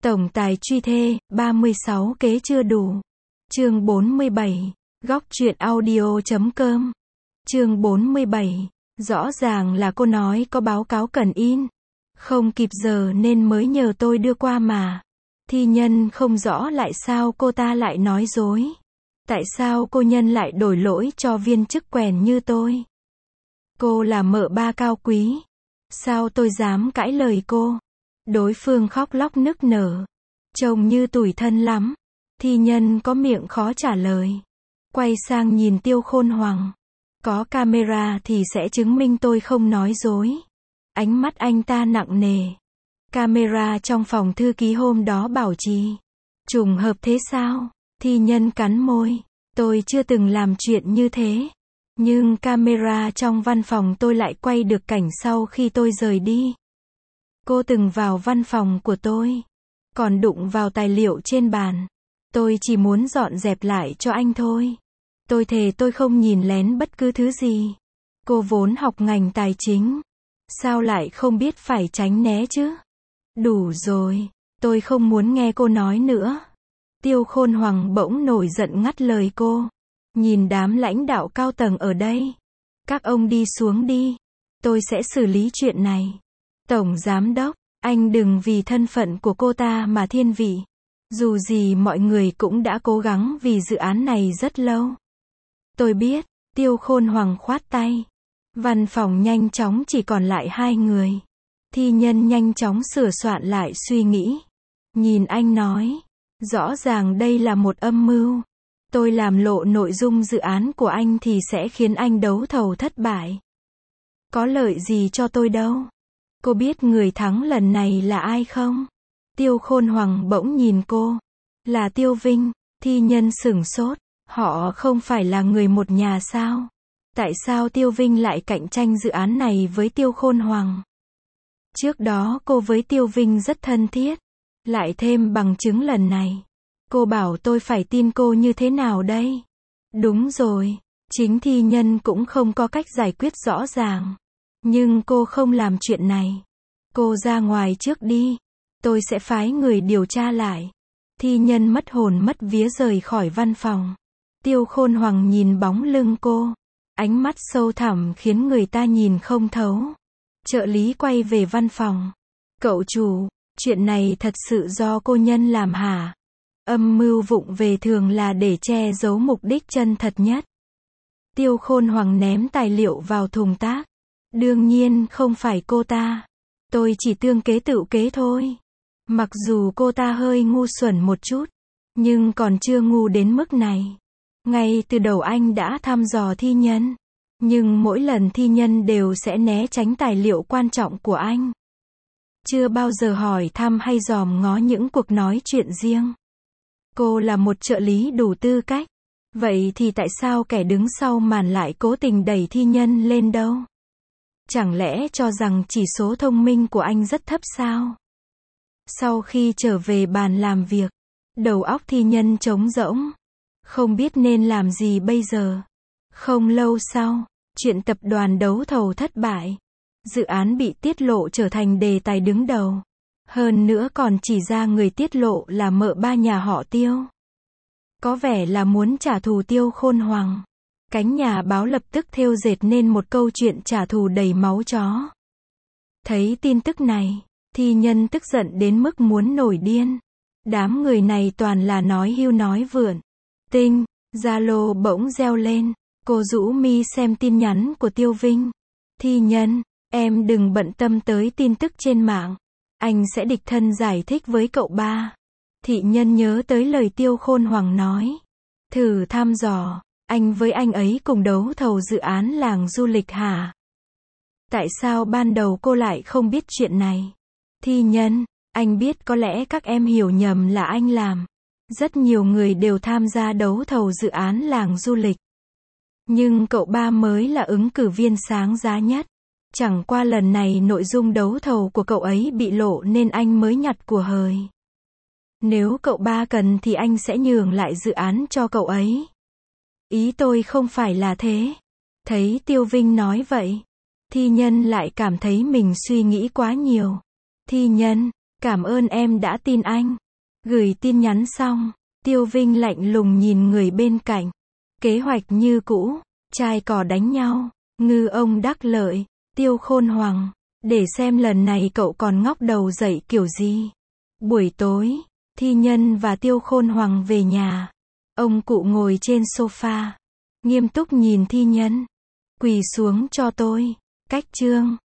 Tổng tài truy thê, 36 kế chưa đủ. Chương 47. Góc truyện audio.com. Chương 47. Rõ ràng là cô nói có báo cáo cần in. Không kịp giờ nên mới nhờ tôi đưa qua mà. Thi Nhân không rõ lại sao cô ta lại nói dối. Tại sao cô Nhân lại đổi lỗi cho viên chức quèn như tôi? Cô là mợ ba cao quý. Sao tôi dám cãi lời cô? Đối phương khóc lóc nức nở. Trông như tủi thân lắm. Thi Nhân có miệng khó trả lời. Quay sang nhìn Tiêu Khôn Hoàng. Có camera thì sẽ chứng minh tôi không nói dối. Ánh mắt anh ta nặng nề. Camera trong phòng thư ký hôm đó bảo trì. Trùng hợp thế sao? Thi Nhân cắn môi. Tôi chưa từng làm chuyện như thế. Nhưng camera trong văn phòng tôi lại quay được cảnh sau khi tôi rời đi. Cô từng vào văn phòng của tôi. Còn đụng vào tài liệu trên bàn. Tôi chỉ muốn dọn dẹp lại cho anh thôi. Tôi thề tôi không nhìn lén bất cứ thứ gì. Cô vốn học ngành tài chính. Sao lại không biết phải tránh né chứ? Đủ rồi. Tôi không muốn nghe cô nói nữa. Tiêu Khôn Hoàng bỗng nổi giận ngắt lời cô. Nhìn đám lãnh đạo cao tầng ở đây. Các ông đi xuống đi. Tôi sẽ xử lý chuyện này. Tổng giám đốc, anh đừng vì thân phận của cô ta mà thiên vị. Dù gì mọi người cũng đã cố gắng vì dự án này rất lâu. Tôi biết, Tiêu Khôn Hoàng khoát tay. Văn phòng nhanh chóng chỉ còn lại 2 người. Thi Nhân nhanh chóng sửa soạn lại suy nghĩ. Nhìn anh nói. Rõ ràng đây là một âm mưu. Tôi làm lộ nội dung dự án của anh thì sẽ khiến anh đấu thầu thất bại. Có lợi gì cho tôi đâu. Cô biết người thắng lần này là ai không? Tiêu Khôn Hoàng bỗng nhìn cô. Là Tiêu Vinh. Thi Nhân sửng sốt. Họ không phải là người một nhà sao? Tại sao Tiêu Vinh lại cạnh tranh dự án này với Tiêu Khôn Hoàng? Trước đó cô với Tiêu Vinh rất thân thiết. Lại thêm bằng chứng lần này. Cô bảo tôi phải tin cô như thế nào đây? Đúng rồi. Chính Thi Nhân cũng không có cách giải quyết rõ ràng. Nhưng cô không làm chuyện này. Cô ra ngoài trước đi. Tôi sẽ phái người điều tra lại. Thi Nhân mất hồn mất vía rời khỏi văn phòng. Tiêu Khôn Hoàng nhìn bóng lưng cô. Ánh mắt sâu thẳm khiến người ta nhìn không thấu. Trợ lý quay về văn phòng. Cậu chủ, chuyện này thật sự do cô Nhân làm hả? Âm mưu vụng về thường là để che giấu mục đích chân thật nhất. Tiêu Khôn Hoàng ném tài liệu vào thùng rác. Đương nhiên không phải cô ta. Tôi chỉ tương kế tựu kế thôi. Mặc dù cô ta hơi ngu xuẩn một chút. Nhưng còn chưa ngu đến mức này. Ngay từ đầu anh đã thăm dò Thi Nhân. Nhưng mỗi lần Thi Nhân đều sẽ né tránh tài liệu quan trọng của anh. Chưa bao giờ hỏi thăm hay dòm ngó những cuộc nói chuyện riêng. Cô là một trợ lý đủ tư cách. Vậy thì tại sao kẻ đứng sau màn lại cố tình đẩy Thi Nhân lên đâu? Chẳng lẽ cho rằng chỉ số thông minh của anh rất thấp sao? Sau khi trở về bàn làm việc, đầu óc Thi Nhân trống rỗng. Không biết nên làm gì bây giờ. Không lâu sau, chuyện tập đoàn đấu thầu thất bại. Dự án bị tiết lộ trở thành đề tài đứng đầu. Hơn nữa còn chỉ ra người tiết lộ là mợ ba nhà họ Tiêu. Có vẻ là muốn trả thù Tiêu Khôn Hoàng. Cánh nhà báo lập tức thêu dệt nên một câu chuyện trả thù đầy máu chó. Thấy tin tức này, Thi Nhân tức giận đến mức muốn nổi điên. Đám người này toàn là nói hưu nói vượn. Tinh, Zalo bỗng reo lên. Cô rũ mi xem tin nhắn của Tiêu Vinh. Thi Nhân, em đừng bận tâm tới tin tức trên mạng. Anh sẽ đích thân giải thích với cậu ba. Thị Nhân nhớ tới lời Tiêu Khôn Hoàng nói. Thử thăm dò, anh với anh ấy cùng đấu thầu dự án làng du lịch hả? Tại sao ban đầu cô lại không biết chuyện này? Thi Nhân, anh biết có lẽ các em hiểu nhầm là anh làm. Rất nhiều người đều tham gia đấu thầu dự án làng du lịch. Nhưng cậu ba mới là ứng cử viên sáng giá nhất. Chẳng qua lần này nội dung đấu thầu của cậu ấy bị lộ nên anh mới nhặt của hời. Nếu cậu ba cần thì anh sẽ nhường lại dự án cho cậu ấy. Ý tôi không phải là thế. Thấy Tiêu Vinh nói vậy, Thi Nhân lại cảm thấy mình suy nghĩ quá nhiều. Thi Nhân, Cảm ơn em đã tin anh. Gửi tin nhắn xong, Tiêu Vinh lạnh lùng nhìn người bên cạnh. Kế hoạch như cũ, trai cò đánh nhau, ngư ông đắc lợi, Tiêu Khôn Hoàng, để xem lần này cậu còn ngóc đầu dậy kiểu gì. Buổi tối, Thi Nhân và Tiêu Khôn Hoàng về nhà. Ông cụ ngồi trên sofa, nghiêm túc nhìn Thi Nhân. Quỳ xuống cho tôi. Cách chương